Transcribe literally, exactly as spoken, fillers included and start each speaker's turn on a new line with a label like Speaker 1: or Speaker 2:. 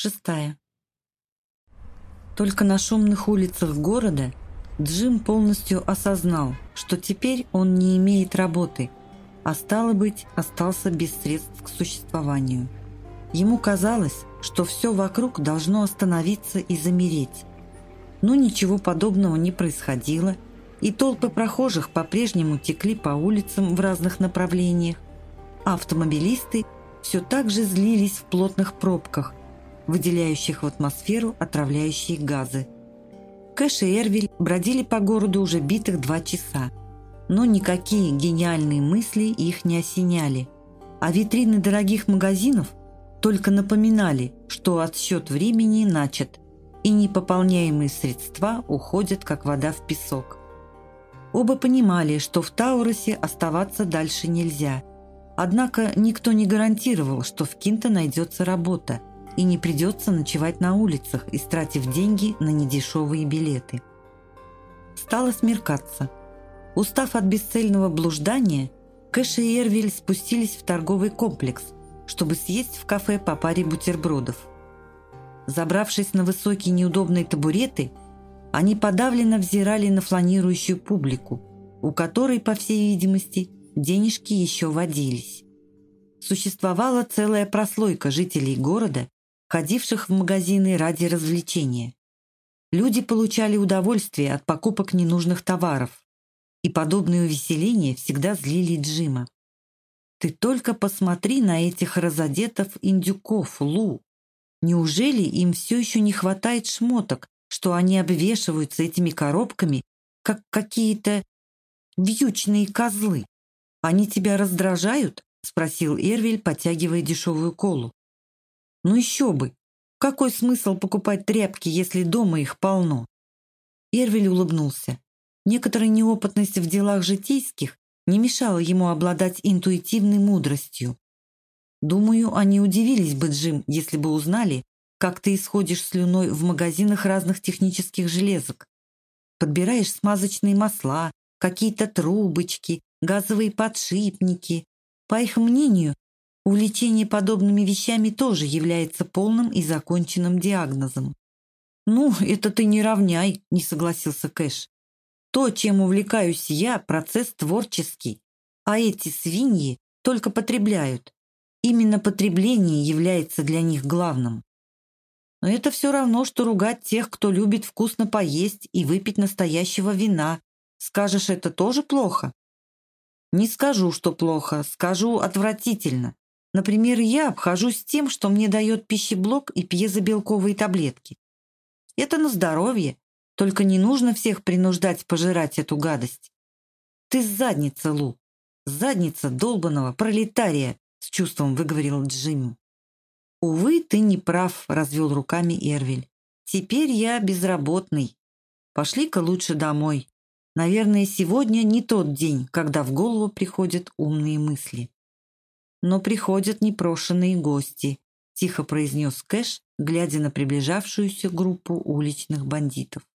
Speaker 1: Шестая. Только на шумных улицах города Джим полностью осознал, что теперь он не имеет работы, а стало быть, остался без средств к существованию. Ему казалось, что все вокруг должно остановиться и замереть. Но ничего подобного не происходило, и толпы прохожих по-прежнему текли по улицам в разных направлениях, а автомобилисты все так же злились в плотных пробках, выделяющих в атмосферу отравляющие газы. Кэш и Эрвиль бродили по городу уже битых два часа, но никакие гениальные мысли их не осеняли, а витрины дорогих магазинов только напоминали, что отсчет времени начат, и непополняемые средства уходят, как вода в песок. Оба понимали, что в Таурусе оставаться дальше нельзя, однако никто не гарантировал, что в Кинто найдется работа, и не придется ночевать на улицах, истратив деньги на недешевые билеты. Стало смеркаться. Устав от бесцельного блуждания, Кэш и Эрвиль спустились в торговый комплекс, чтобы съесть в кафе по паре бутербродов. Забравшись на высокие неудобные табуреты, они подавленно взирали на фланирующую публику, у которой, по всей видимости, денежки еще водились. Существовала целая прослойка жителей города, ходивших в магазины ради развлечения. Люди получали удовольствие от покупок ненужных товаров, и подобные увеселения всегда злили Джима. «Ты только посмотри на этих разодетов-индюков, Лу! Неужели им все еще не хватает шмоток, что они обвешиваются этими коробками, как какие-то вьючные козлы? Они тебя раздражают?» — спросил Эрвиль, потягивая дешевую колу. «Ну еще бы! Какой смысл покупать тряпки, если дома их полно?» Эрвиль улыбнулся. Некоторая неопытность в делах житейских не мешала ему обладать интуитивной мудростью. «Думаю, они удивились бы, Джим, если бы узнали, как ты исходишь слюной в магазинах разных технических железок. Подбираешь смазочные масла, какие-то трубочки, газовые подшипники. По их мнению, увлечение подобными вещами тоже является полным и законченным диагнозом». «Ну, это ты не равняй», — не согласился Кэш. «То, чем увлекаюсь я, процесс творческий, а эти свиньи только потребляют. Именно потребление является для них главным. Но это все равно, что ругать тех, кто любит вкусно поесть и выпить настоящего вина. Скажешь, это тоже плохо?» «Не скажу, что плохо, скажу отвратительно. Например, я обхожусь тем, что мне дает пищеблок и пьезобелковые таблетки. Это на здоровье, только не нужно всех принуждать пожирать эту гадость. Ты задница, Лу, задница долбаного пролетария», — с чувством выговорил Джим. «Увы, ты не прав», — развел руками Эрвиль. «Теперь я безработный. Пошли-ка лучше домой. Наверное, сегодня не тот день, когда в голову приходят умные мысли». «Но приходят непрошенные гости», — тихо произнес Кэш, глядя на приближавшуюся группу уличных бандитов.